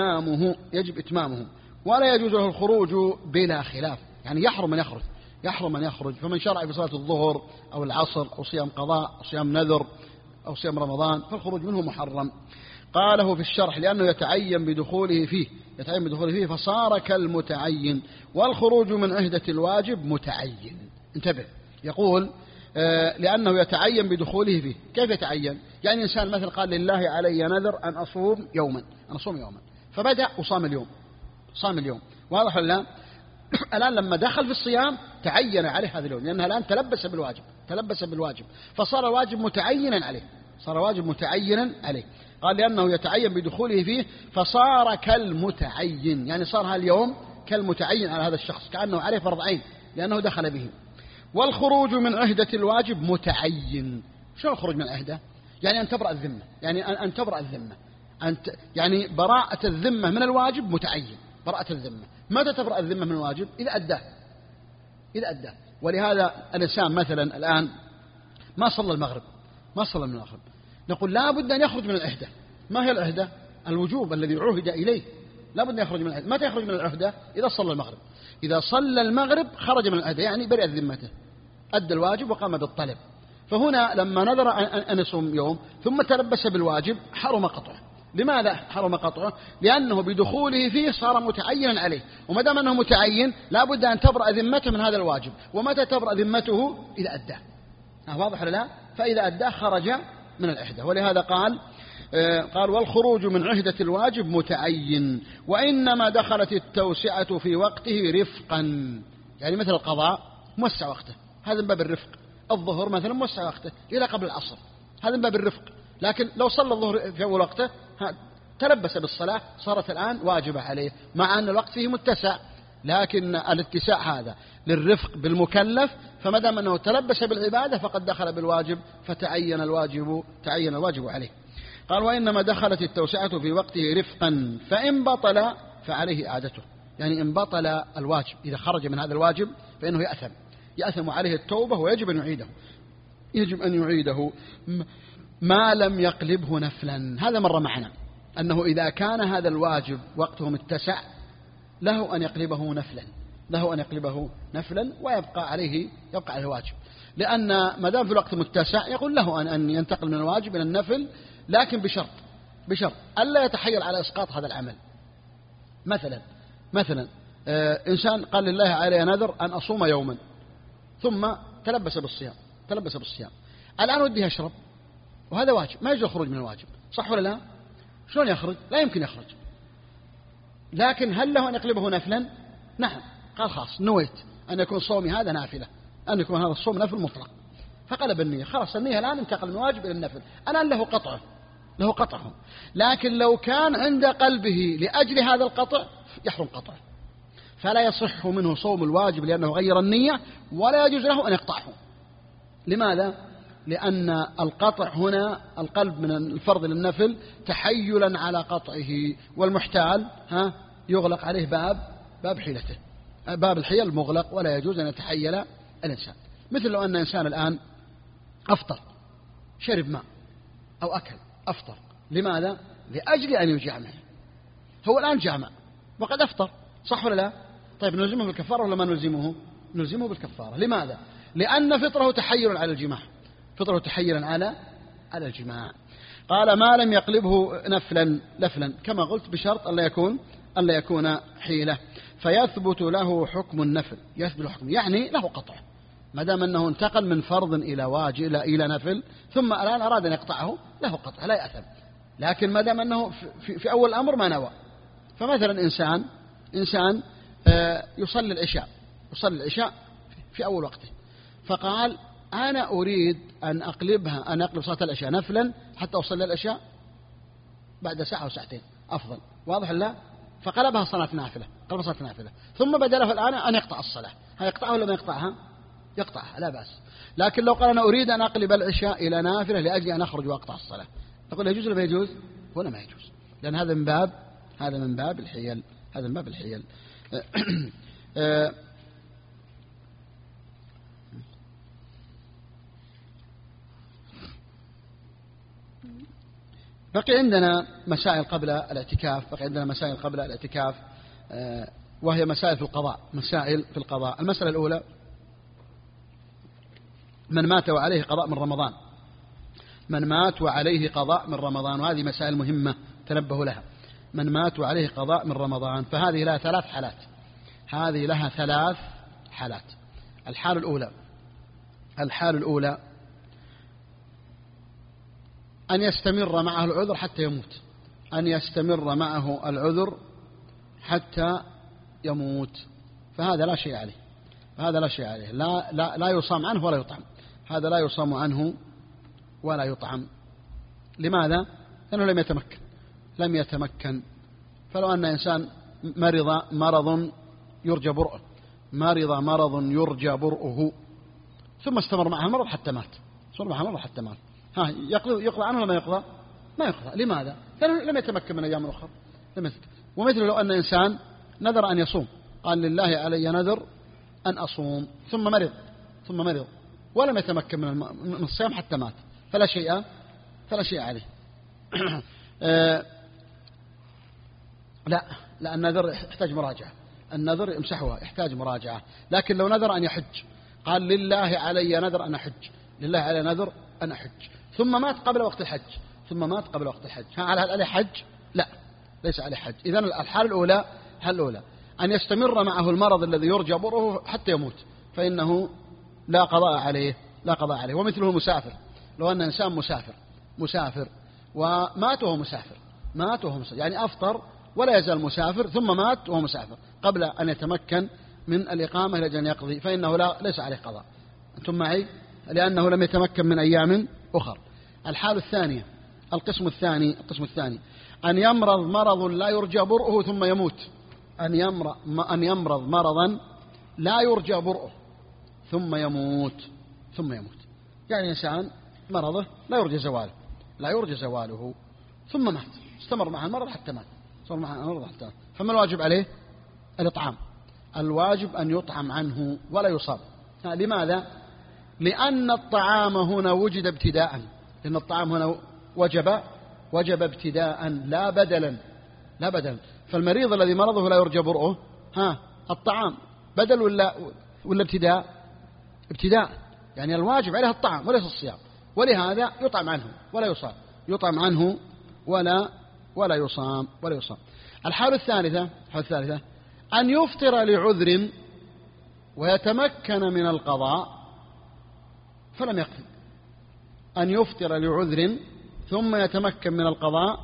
إتمامه ولا يجوز له الخروج بلا خلاف، يعني يحرم أن يخرج. فمن شرع في صلاة الظهر أو العصر أو صيام قضاء أو صيام نذر أو صيام رمضان فالخروج منه محرم. قاله في الشرح لأنه يتعين بدخوله فيه فصار كالمتعين، والخروج من عهدة الواجب متعين. انتبه، يقول لأنه يتعين بدخوله فيه. كيف يتعين؟ يعني إنسان مثل قال لله علي نذر أن أصوم يوما فبدأ وصام اليوم، واضح ولا؟ الآن لما دخل في الصيام تعين عليه هذا اليوم، لأنها الآن تلبس بالواجب فصار الواجب متعينا عليه. قال لأنه يتعين بدخوله فيه فصار كالمتعين، يعني صار هذا اليوم كالمتعين على هذا الشخص، كأنه عليه فرض عين لأنه دخل به. والخروج من عهدة الواجب متعين. شو الخروج من العهدة؟ يعني أن تبرأ الذمة، يعني براءة الذمة من الواجب متعين. براءة الذمة متى تبرأ الذمة من الواجب؟ إذا أداه. ولهذا الإنسان مثلا الآن ما صلى المغرب، نقول لا بد أن يخرج من العهدة. ما هي العهدة؟ الوجوب الذي عهد إليه، لا بد أن يخرج من العهدة. متى يخرج من العهدة؟ إذا صلى المغرب خرج من العهدة، يعني برئت ذمته، أدى الواجب وقام بالطلب. فهنا لما نذر أن يصوم يوم ثم تلبس بالواجب حرم قطعه. لماذا حرم قطعه؟ لأنه بدخوله فيه صار متعينا عليه، وما دام أنه متعين لا بد أن تبرأ ذمته من هذا الواجب. ومتى تبرأ ذمته؟ إذا أداه. واضح ولا لا؟ فإذا أداه خرج من العهدة. ولهذا قال والخروج من عهدة الواجب متعين، وإنما دخلت التوسعة في وقته رفقا، يعني مثل القضاء موسع وقته، هذا من باب الرفق. الظهر مثلا موسع وقته إلى قبل العصر، هذا من باب الرفق. لكن لو صلى الظهر في أول وقته تلبس بالصلاة صارت الآن واجبة عليه، مع أن الوقت فيه متسع، لكن الاتساع هذا للرفق بالمكلف، فما دام أنه تلبس بالعبادة فقد دخل بالواجب فتعين الواجب عليه. قال وإنما دخلت التوسعة في وقته رفقا، فإن بطل فعليه إعادته، يعني إن بطل الواجب إذا خرج من هذا الواجب فإنه يأثم عليه التوبة ويجب أن يعيده ما لم يقلبه نفلا. هذا مر معنا أنه إذا كان هذا الواجب وقته متسع له أن يقلبه نفلا ويبقى عليه واجب، لأن ما دام في الوقت متسع يقول له أن ينتقل من الواجب إلى النفل، لكن بشرط ألا يتحيل على إسقاط هذا العمل. مثلا إنسان قال لله علي نذر أن أصوم يوما ثم تلبس بالصيام، الآن ودي أشرب وهذا واجب، ما يجوز الخروج من الواجب، صح ولا لا؟ شلون يخرج؟ لا يمكن يخرج. لكن هل له أن يقلبه نفلا؟ نعم. قال خلاص نويت أن يكون صومي هذا نافلة، أن يكون هذا الصوم نفل مطلق، فقلب النية، خلاص النية الآن انتقل من الواجب إلى النفل، الآن له قطعه. لكن لو كان عند قلبه لأجل هذا القطع يحرم قطعه، فلا يصح منه صوم الواجب لأنه غير النية، ولا يجوز له أن يقطعه. لماذا؟ لأن القطع هنا القلب من الفرض للنفل تحيلا على قطعه، والمحتال يغلق عليه باب حيلته، باب الحيل مغلق ولا يجوز أن يتحيل الإنسان. مثل لو أن إنسان الآن أفطر، شرب ماء أو أكل، أفطر، لماذا؟ لأجل أن يجامع. هو الآن جامع وقد أفطر، صح ولا لا؟ طيب نلزمه بالكفارة ولا ما نلزمه؟ نلزمه بالكفارة. لماذا؟ لأن فطره تحيل على الجماع، فطره تحيلا على الجماع. قال ما لم يقلبه لفلا، كما قلت بشرط أن لا يكون حيلة، فيثبت له حكم النفل، يثبت حكم يعني له قطع، ما دام أنه انتقل من فرض إلى واجب إلى نفل، ثم الآن أراد أن يقطعه، له قطع لا يأثم. لكن ما دام أنه في أول الأمر ما نوى. فمثلا إنسان يصلي العشاء في أول وقته، فقال أنا أريد أن أقلب صلاة العشاء نفلا حتى أصلي العشاء بعد ساعة أو ساعتين أفضل، واضح لا؟ فقلبها صلاة نافلة، ثم بدأ له الآن أن يقطع الصلاة، هيقطعها ولا ما يقطعها؟ يقطعها لا بأس. لكن لو قال أنا أريد أن أقلب العشاء إلى نافلة لأجل أن أخرج وأقطع الصلاة، نقول يجوز ولا ما يجوز؟ ولا ما يجوز، لأن هذا من باب الحيل. بقي عندنا مسائل قبل الاعتكاف، وهي مسائل في القضاء. المسألة الأولى: من مات وعليه قضاء من رمضان، وهذه مسائل مهمة تنبهوا لها. من مات وعليه قضاء من رمضان، فهذه لها ثلاث حالات. الحال الأولى أن يستمر معه العذر حتى يموت، فهذا لا شيء عليه، لا يصام عنه ولا يطعم، هذا لا يصام عنه ولا يطعم. لماذا؟ لأنه لم يتمكن. فلو أن إنسان مرض يرجى برؤه ثم استمر معه المرض حتى مات، يقضى عنه ولا ما يقضى؟ ما يقضى. لماذا؟ لأنه لم يتمكن من أيام أخرى. ومثل لو أن إنسان نذر أن يصوم، قال لله علي نذر أن أصوم، ثم مرض ولم يتمكن من الصيام حتى مات، فلا شيء عليه. لا النذر يحتاج مراجعة، النذر يمسحها يحتاج مراجعة. لكن لو نذر أن يحج، قال لله علي نذر أن أحج، ثم مات قبل وقت الحج، هل عليه حج؟ لا، ليس عليه حج. إذن الحالة الأولى أن يستمر معه المرض الذي يرجى برؤه حتى يموت، فإنه لا قضاء عليه. ومثله المسافر، لو أن إنسان مسافر ومات وهو مسافر، يعني أفطر ولا يزال مسافر، ثم مات وهو مسافر قبل أن يتمكن من الإقامة إلى أن يقضي، فإنه ليس عليه قضاء. أنتم معي؟ لأنه لم يتمكن من أيام أخر. الحالة الثانية، القسم الثاني أن يمرض مرض لا يرجى برؤه ثم يموت، أن يمرض مرضا لا يرجى برؤه ثم يموت. يعني إنسان مرضه لا يرجى زواله ثم مات، استمر مع المرض حتى مات، فما الواجب عليه؟ الإطعام. الواجب أن يطعم عنه ولا يصاب. لماذا؟ لأن الطعام هنا وجد ابتداء، لأن الطعام هنا وجب ابتداء لا بدلا. فالمريض الذي مرضه لا يرجى برؤه، الطعام بدل ولا ابتداء، يعني الواجب عليه الطعام وليس الصيام، ولهذا يطعم عنه ولا يصام، الحالة الثالثة أن يفطر لعذر ويتمكن من القضاء فلم يقضي، أن يفطر لعذر ثم يتمكن من القضاء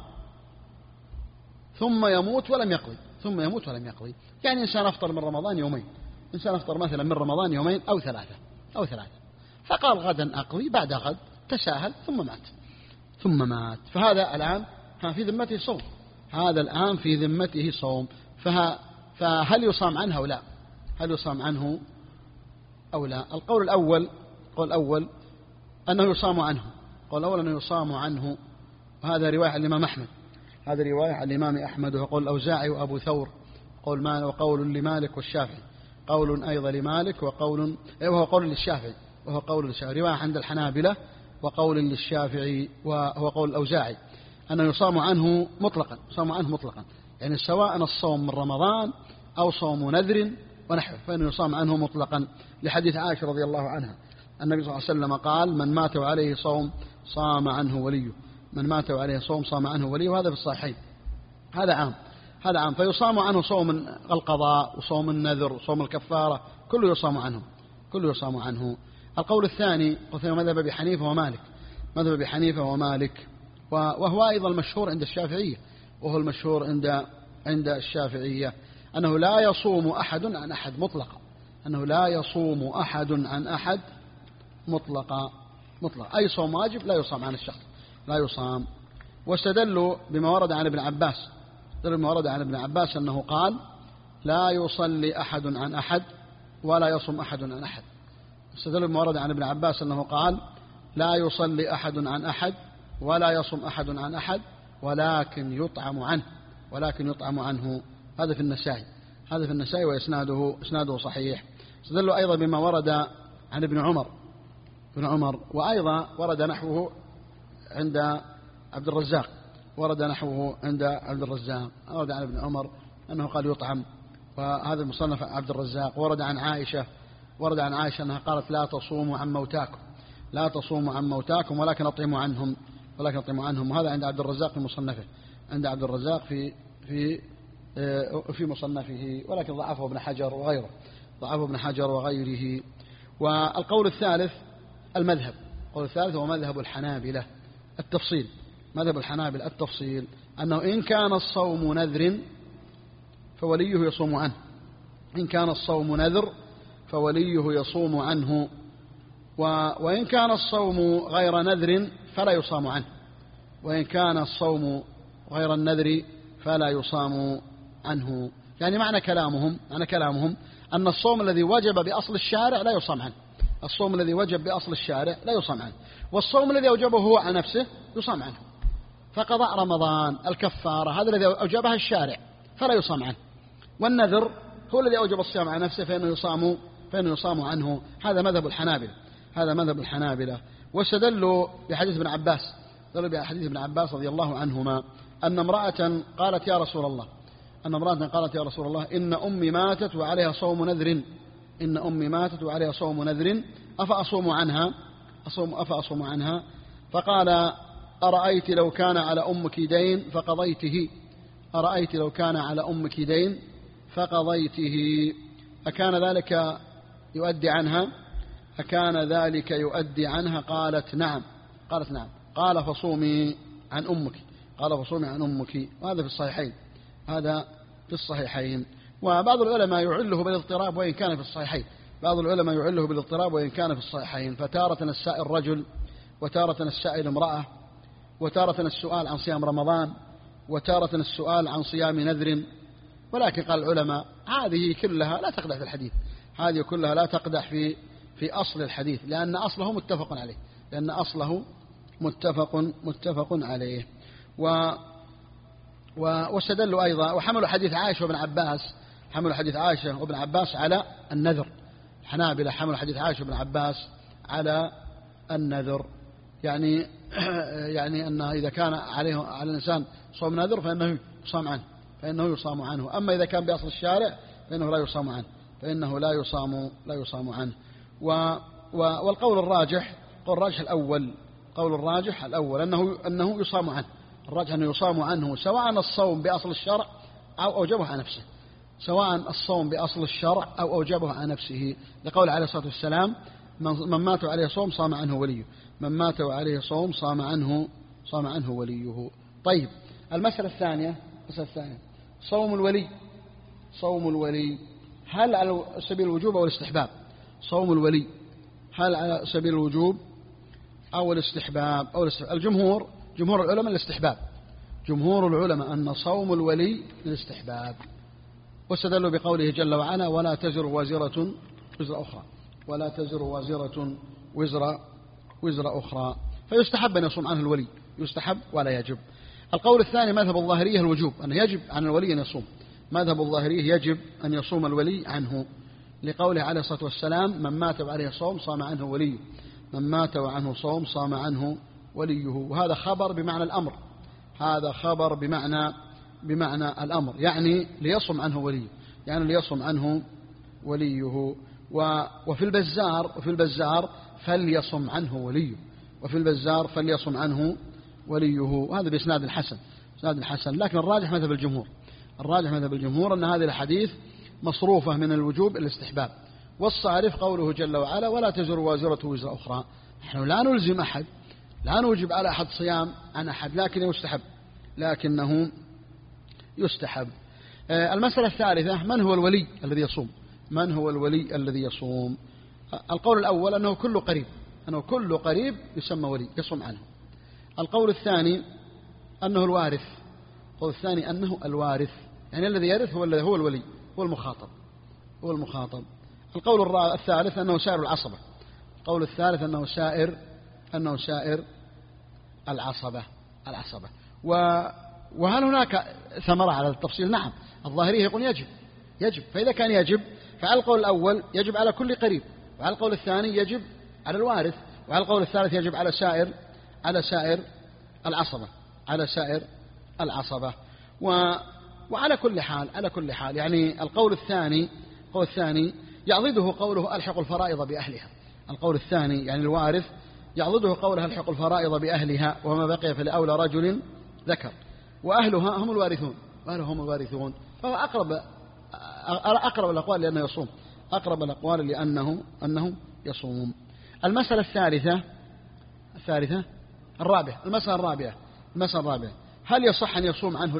ثم يموت ولم يقضي. يعني إنسان أفطر من رمضان يومين، إنسان أفطر مثلا من رمضان يومين أو ثلاثة، فقال غدا أقضي، بعد غد تساهل ثم مات، فهذا الآن في ذمته صوم، فهل يصام عنه أو لا؟ هل يصام عنه أو لا؟ القول الأول أنه يصام عنه. القول الأول أنه يصام عنه، وهذا رواية عن الإمام أحمد، هذا رواية عن الإمام أحمد، وقول الأوزاعي وأبو ثور، وقول لمالك والشافعي، قول أيضا لمالك وهو قول للشافعي، رواية عند الحنابلة وقول للشافعي، وهو قول الأوزاعي أنه يصام عنه مطلقا، يعني سواء الصوم من رمضان أو صوم نذر ونحوه فإنه يصام عنه مطلقا، لحديث عائشة رضي الله عنها النبي صلى الله عليه وسلم قال: من مات وعليه صوم صام عنه وليه، من مات وعليه صوم صام عنه وليه، وهذا في الصحيحين. هذا عام، فيصام عنه صوم القضاء وصوم النذر وصوم الكفارة، كله يصام عنه. القول الثاني مذهب أبي حنيفة ومالك، وهو أيضا المشهور عند الشافعية، وهو المشهور عند الشافعية أنه لا يصوم أحد عن أحد مطلقا، أي صوم واجب لا يصام عن الشخص، واستدلوا بما ورد عن ابن عباس أنه قال: لا يصلي أحد عن أحد ولا يصوم أحد عن أحد. استدلوا بما ورد عن ابن عباس أنه قال: لا يصلي أحد عن أحد ولا يصوم أحد عن أحد ولكن يطعم عنه. هذا في النسائي وإسناده صحيح. استدلوا أيضا بما ورد عن ابن عمر، وأيضا ورد نحوه عند عبد الرزاق، ورد عن ابن عمر أنه قال يطعم، وهذا المصنف عبد الرزاق. ورد عن عائشة أنها قالت: لا تصوموا عن موتاكم ولكن أطعموا عنهم، وهذا عند عبد الرزاق في مصنفه، في مصنفه، ولكن ضعفه ابن حجر وغيره. والقول الثالث المذهب، هو مذهب الحنابلة التفصيل، أنه إن كان الصوم نذر فوليه يصوم عنه، وإن كان الصوم غير نذر فلا يصام عنه. يعني معنى كلامهم أن الصوم الذي وجب بأصل الشارع لا يصام عنه، والصوم الذي أوجبه هو عن نفسه يصام عنه. فقضاء رمضان، الكفارة، هذا الذي أوجبها الشارع فلا يصام عنه، والنذر هو الذي أوجب الصيام على نفسه فإنه يصام عنه. هذا مذهب الحنابلة. واستدلوا بحديث ابن عباس رضي الله عنهما أن امرأة قالت: يا رسول الله إن أمي ماتت وعليها صوم نذر أفأصوم عنها؟ فقال: أرأيت لو كان على أمك دين فقضيته أكان ذلك يؤدي عنها؟ قالت: نعم. قال: فصومي عن أمك. وهذا في الصحيحين. وبعض العلماء يعله بالاضطراب وإن كان في الصحيحين، فتارة السائل رجل، وتارة السائل امرأة، وتارة السؤال عن صيام رمضان، وتارة السؤال عن صيام نذر. ولكن قال العلماء: هذه كلها لا تقدح في الحديث، في أصل الحديث، لأن أصله متفق عليه. واستدلوا أيضا وحملوا حديث عائشة وابن عباس على النذر. الحنابلة حملوا حديث عائشة وابن عباس على النذر، يعني أنه إذا كان على الإنسان صوم نذر فإنه يصام عنه، أما إذا كان بأصل الشارع فإنه لا يصام عنه. والقول الراجح الأول أنه يصام عنه. الراجح أنه يصام عنه، سواء الصوم بأصل الشرع أو أوجبه عن نفسه، لقول عليه الصلاة والسلام: من مات عليه صوم صام عنه وليه. طيب، المسألة الثانية صوم الولي هل على سبيل الوجوب أو الاستحباب؟ صوم الولي هل على سبيل الوجوب أو الاستحباب؟ جمهور العلماء الاستحباب، أن صوم الولي للاستحباب، واستدلوا بقوله جل وعلا ولا تزر وازرة وزر أخرى، ولا تزر وازرة وزر أخرى. فيستحب أن يصوم عنه الولي، يستحب ولا يجب. القول الثاني مذهب الظاهرية الوجوب، أنه يجب عن الولي أن يصوم. مذهب الظاهرية يجب أن يصوم الولي عنه، لقوله عليه الصلاة والسلام من مات وعليه صوم صام عنه وليه، من مات وعنه صوم صام عنه وليه. وهذا خبر بمعنى الأمر، هذا خبر بمعنى الأمر، يعني ليصم عنه وليه، يعني ليصم عنه وليه. وفي البزار فليصم عنه وليه، وفي البزار فليصم عنه وليه. وهذا بإسناد الحسن، إسناد الحسن. لكن الراجح مذهب الجمهور، الراجح مذهب الجمهور أن هذه الحديث مصروفة من الوجوب الاستحباب. والصارف قوله جل وعلا ولا تزر وازرة وزر أخرى. نحن لا نلزم أحد، لا نوجب على أحد صيام عن أحد، لكنه يستحب. المسألة الثالثة من هو الولي الذي يصوم؟ من هو الولي الذي يصوم؟ القول الأول أنه كل قريب، أنه كل قريب يسمى ولي يصوم عنه. القول الثاني أنه الوارث، القول الثاني أنه الوارث، يعني الذي يرث هو الولي، هو المخاطب. القول الثالث أنه سائر العصبة، القول الثالث أنه سائر العصبة. وهل هناك ثمرة على التفصيل؟ نعم، الظاهرية يقول يجب. فإذا كان يجب فعلى القول الأول يجب على كل قريب، وعلى القول الثاني يجب على الوارث، وعلى القول الثالث يجب على سائر العصبة. وعلى كل حال يعني القول الثاني يعضده قوله ألحق الفرائض بأهلها. القول الثاني يعني الوارث يعضده قوله ألحق الفرائض بأهلها وما بقي فلأولى رجل ذكر، وأهلها هم الوارثون. فهو أقرب الأقوال لأنه يصوم، أقرب الأقوال لأنه يصوم. المسألة المسألة الرابعة هل يصح أن يصوم عنه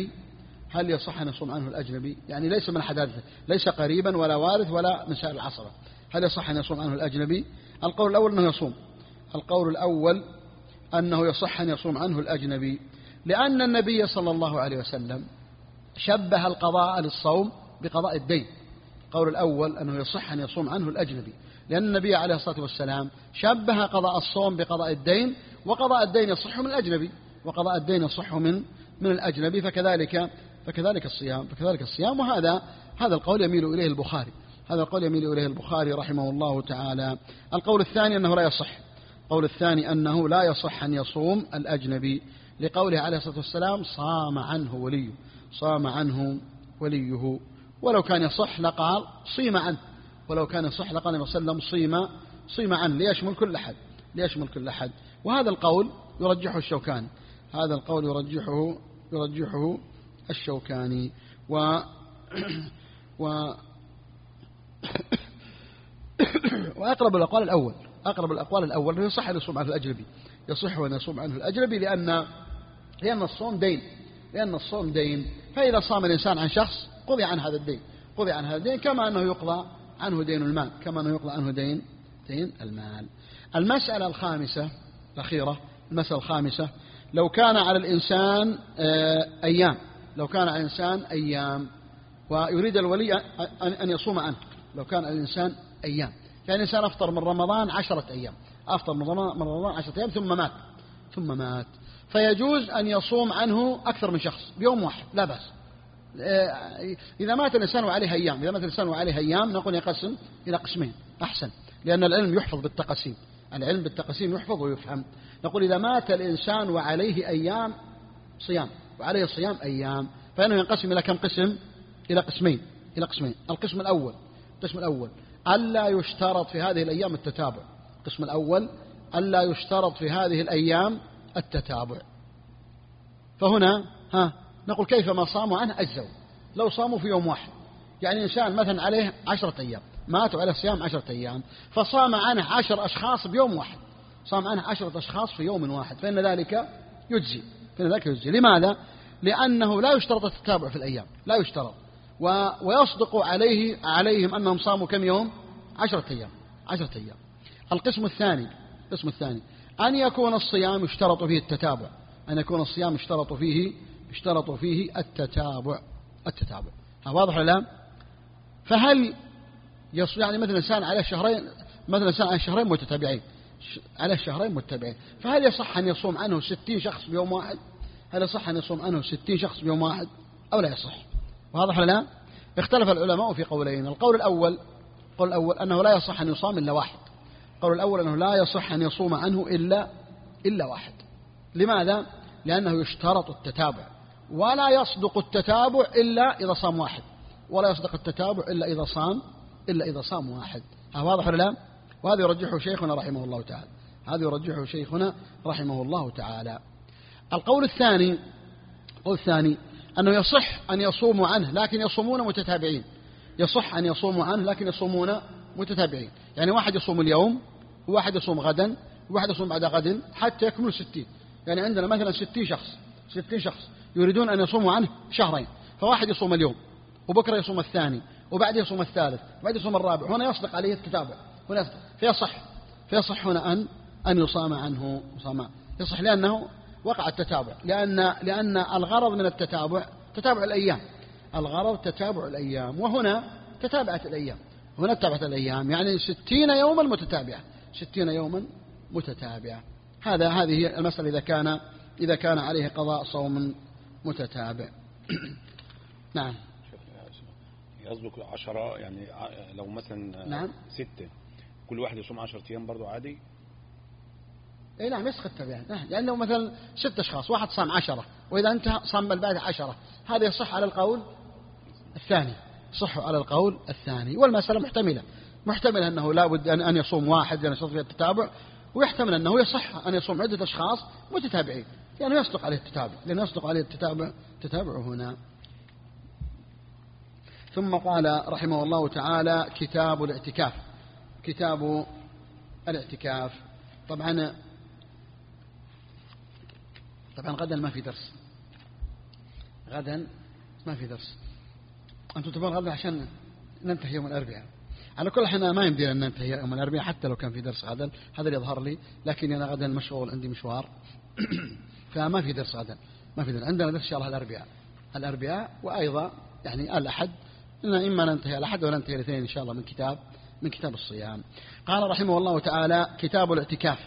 الأجنبي؟ يعني ليس من حداثته، ليس قريبا ولا وارث ولا من سائر العصبة. هل يصح أن يصوم عنه الأجنبي؟ القول الأول أنه يصوم، القول الأول أنه يصح أن يصوم عنه الأجنبي، لأن النبي صلى الله عليه وسلم شبه القضاء للصوم بقضاء الدين. القول الأول أنه يصح أن يصوم عنه الأجنبي، لأن النبي عليه الصلاة والسلام شبه قضاء الصوم بقضاء الدين، وقضاء الدين يصح من الأجنبي، وقضاء الدين يصح من الأجنبي، فكذلك الصيام. وهذا القول يميل إليه البخاري، هذا القول يميل إليه البخاري رحمه الله تعالى. القول الثاني أنه لا يصح، القول الثاني أنه لا يصح أن يصوم الأجنبي، لقوله عليه الصلاة والسلام صام عنه وليه. ولو كان يصح لقال صيم عنه، ولو كان يصح لقال النبي صلى الله عليه وسلم صيم عنه ليشمل كل أحد. وهذا القول يرجحه الشوكاني، هذا القول يرجحه الشوكاني. وأقرب الأقوال الأول أنه يصح أن يصوم عنه الأجنبي، لأن الصوم دين، فإذا صام الإنسان عن شخص قضي عن هذا الدين، كما أنه يقضى عنه دين المال. المسألة الخامسة الأخيرة، المسألة الخامسة لو كان على الإنسان أيام ويريد الولي أن يصوم عنه، لو كان على الإنسان أيام، كان الإنسان أفطر من رمضان 10 أيام، ثم مات، فيجوز أن يصوم عنه أكثر من شخص بيوم واحد، لا بأس. إذا مات الإنسان وعليه أيام نقول يقسم إلى قسمين أحسن، لأن العلم يحفظ بالتقسيم، العلم بالتقسيم يحفظ ويفهم. نقول إذا مات الإنسان وعليه أيام صيام، وعليه صيام أيام، فإنه ينقسم إلى كم قسم؟ إلى قسمين. القسم الأول ألا يشترط في هذه الأيام التتابع. القسم الأول ألا يشترط في هذه الأيام التتابع. فهنا نقول كيفما صاموا عنه أجزوا، لو صاموا في يوم واحد، يعني إنسان مثلا عليه 10 أيام، مات على صيام 10 أيام، فصام عنه 10 أشخاص بيوم واحد، صام عنه 10 أشخاص في يوم واحد، فإن ذلك يجزي. لماذا؟ لأنه لا يشترط التتابع في الأيام، لا يشترط، ويصدق عليهم أنهم صاموا كم يوم؟ 10 أيام. القسم الثاني أن يكون الصيام يشترط فيه التتابع، يشترط فيه التتابع. واضح ولا لا؟ فهل يعني مثلا إنسان على شهرين، مثلا إنسان على شهرين متتابعين، على شهرين متتابعين، فهل يصح أن يصوم عنه 60 شخص بيوم واحد؟ هل يصح أن يصوم عنه 60 شخص بيوم واحد أو لا يصح؟ واضح ولا لا؟ اختلف العلماء في قولين. القول الأول أنه لا يصح أن يصام إلا واحد. القول الأول أنه لا يصح أن يصوم عنه إلا واحد. لماذا؟ لأنه يشترط التتابع، ولا يصدق التتابع إلا إذا صام واحد، ولا يصدق التتابع إلا إذا صام واحد. واضح ولا لا؟ وهذا يرجحه شيخنا رحمه الله تعالى. القول الثاني أنه يصح أن يصوموا عنه لكن يصومون متتابعين. يصح أن يصوموا عنه لكن يصومون متتابعين، يعني واحد يصوم اليوم، وواحد يصوم غدا، وواحد يصوم بعد غد، حتى يكمل 60. يعني عندنا مثلا 60 شخص يريدون أن يصوموا عنه شهرين، فواحد يصوم اليوم، وبكرة يصوم الثاني، وبعد يصوم الثالث، وبعد يصوم الرابع. هنا يصدق عليه التتابع، فيصح هنا أن يصام عنه يصح، لأنه وقع التتابع، لأن الغرض من التتابع تتابع الأيام. وهنا تتابعت الأيام، يعني 60 يوما متتابعة. هذه المسألة إذا كان عليه قضاء صوم متتابع. نعم. يصدق 10 يعني لو مثلا نعم 6 كل واحد يصوم 10 أيام برضو عادي؟ اي نعم يسقط تبعا، لأنه لو مثلا 6 أشخاص، واحد صام 10 وإذا انتهى صام الباقي 10، هذا يصح على القول الثاني. والمسألة محتملة أنه لا بد أن يصوم واحد لأن يصدق فيها التتابع، ويحتمل أنه يصح أن يصوم عدة أشخاص متتابعين لأنه يصدق عليه التتابع هنا. ثم قال رحمه الله تعالى: كتاب الاعتكاف. طبعا غدا ما في درس. أنتم تبون غدا عشان ننتهي يوم الأربعاء. على كل حال ما يمدينا أن ننتهي يوم الأربعاء حتى لو كان في درس غدا، هذا اللي يظهر لي، لكن أنا غدا مشغول، عندي مشوار فما في درس غدا. عندنا درس إن شاء الله الأربعاء وأيضا يعني الأحد، إما ننتهي الأحد ولا ننتهي الاثنين إن شاء الله من كتاب الصيام. قال رحمه الله تعالى: كتاب الاعتكاف.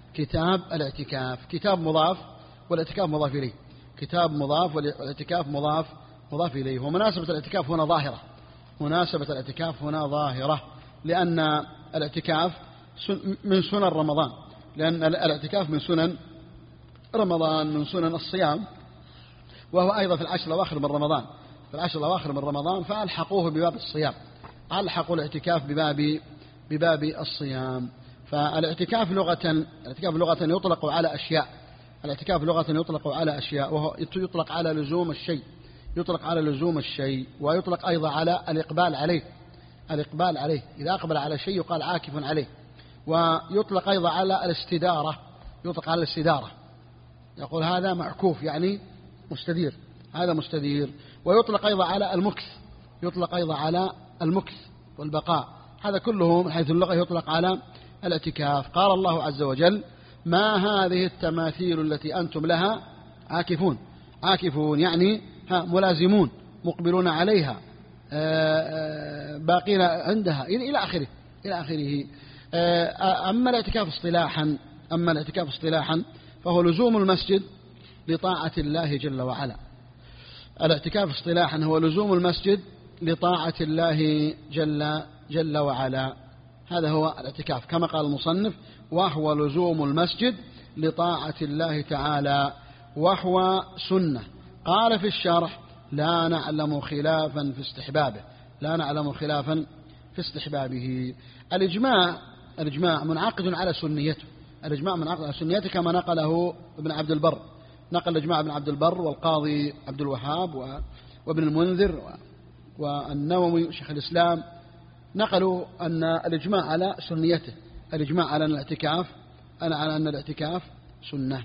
كتاب مضاف والاعتكاف مضاف إليه. كتاب مضاف والاعتكاف مضاف إليه. ومناسبة الاعتكاف هنا ظاهرة، لأن الاعتكاف من سنن رمضان، لأن الاعتكاف من سنن رمضان، من سنن الصيام، وهو أيضا في العشر الأواخر من رمضان، فألحقوه بباب الصيام، ألحقوا الاعتكاف بباب الصيام. فالاعتكاف لغة يطلق على أشياء، وهو يطلق على لزوم الشيء، ويطلق أيضا على الإقبال عليه. إذا أقبل على شيء يقال عاكف عليه. ويطلق أيضا على الاستدارة، يقول هذا معكوف يعني مستدير. ويطلق أيضا على المكث والبقاء. هذا كله من حيث اللغة يطلق على الاعتكاف. قال الله عز وجل: ما هذه التماثيل التي أنتم لها عاكفون يعني ملازمون، مقبلون عليها، باقين عندها، إلى آخره. أما الاعتكاف اصطلاحا فهو لزوم المسجد لطاعة الله جل وعلا. الاعتكاف اصطلاحا هو لزوم المسجد لطاعة الله جل وعلا. هذا هو الاعتكاف كما قال المصنف: وهو لزوم المسجد لطاعة الله تعالى، وهو سنة. قال في الشرح: لا نعلم خلافا في استحبابه. الإجماع منعقد على سنيته، كما نقله ابن عبد البر، نقل الإجماع ابن عبد البر والقاضي عبد الوهاب وابن المنذر والنووي شيخ الإسلام، نقلوا أن الإجماع على سنيته، الإجماع على أن الاعتكاف سنة.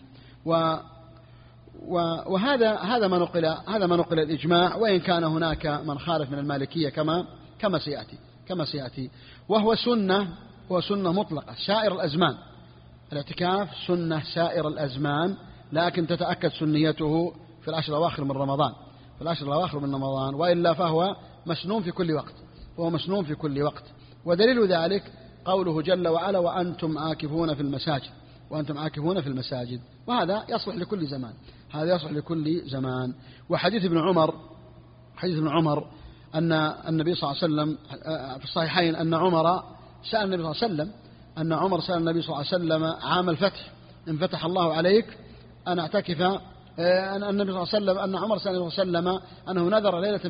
وهذا ما نقل الإجماع، وإن كان هناك من خالف من المالكية كما سيأتي. وهو سنة مطلقة سائر الأزمان. الاعتكاف سنة سائر الأزمان، لكن تتأكد سنيته في العشر الأواخر من رمضان، في العشر الأواخر من رمضان، وإلا فهو مسنون في كل وقت، وهو مسنون في كل وقت. ودليل ذلك قوله جل وعلا: وأنتم عاكفون في المساجد، وأنتم عاكفون في المساجد. وهذا يصلح لكل زمان، هذا يصلح لكل زمان. وحديث ابن عمر أن النبي صلى الله عليه وسلم في الصحيحين أن عمر سأل النبي صلى الله عليه وسلم سأل النبي صلى الله عليه وسلم عام الفتح: إن فتح الله عليك أن أعتكف. النبي صلى الله عليه وسلم أن عمر سأل النبي صلى الله عليه وسلم أنه نذر ليلة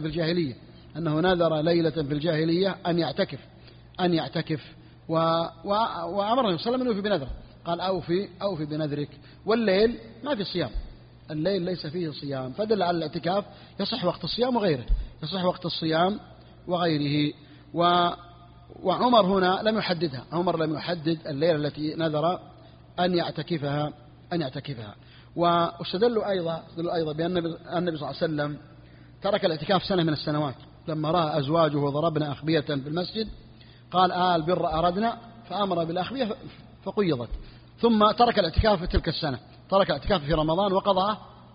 في الجاهلية أن يعتكف وأمر النبي صلى الله عليه وسلم أن يوفي بنذره. قال: أوفي بنذرك. والليل ما في صيام، الليل ليس فيه صيام، فدل على الاعتكاف يصح وقت الصيام وغيره، يصح وقت الصيام وغيره. وعمر هنا لم يحددها، عمر لم يحدد الليلة التي نذر أن يعتكفها. واستدلوا أيضا بأن النبي صلى الله عليه وسلم ترك الاعتكاف سنة من السنوات، لما رأى أزواجه ضربن أخبية في المسجد قال: البر أردنا، فأمر بالأخبية فقيضت، ثم ترك الاعتكاف في تلك السنة، ترك الاعتكاف في رمضان وقضاه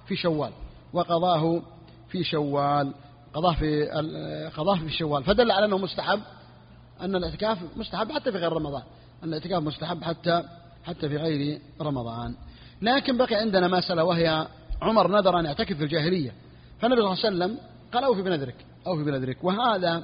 في شوال، فدل على أنه مستحب، أن الاعتكاف مستحب حتى في غير رمضان، أن الاعتكاف مستحب حتى في غير رمضان. لكن بقي عندنا مسألة، وهي عمر نذر أن يعتكف في الجاهلية، فالنبي صلى الله عليه وسلم قال: أوفي بنذرك. وهذا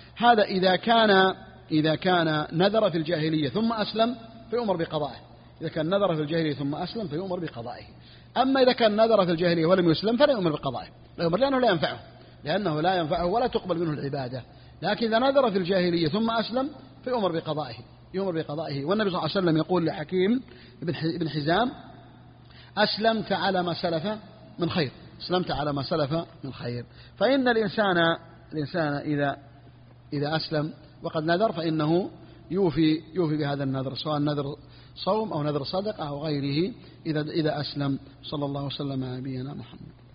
إذا كان نذر في الجاهلية ثم أسلم فيؤمر بقضائه. إذا كان نذر في الجاهلية ثم أسلم فيؤمر بقضائه. أما إذا كان نذر في الجاهلية ولم يسلم فلا يؤمر بقضائه، لأنه لا ينفعه ولا تقبل منه العبادة. لكن إذا نذر في الجاهلية ثم أسلم فيؤمر بقضائه، والنبي صلى الله عليه وسلم يقول لحكيم بن حزام: أسلمت على ما سلف من خير. فإن الإنسان إذا أسلم وقد نذر فإنه يوفي بهذا النذر، سواء نذر صوم أو نذر صدقة أو غيره، إذا أسلم. صلى الله وسلم على نبينا محمد.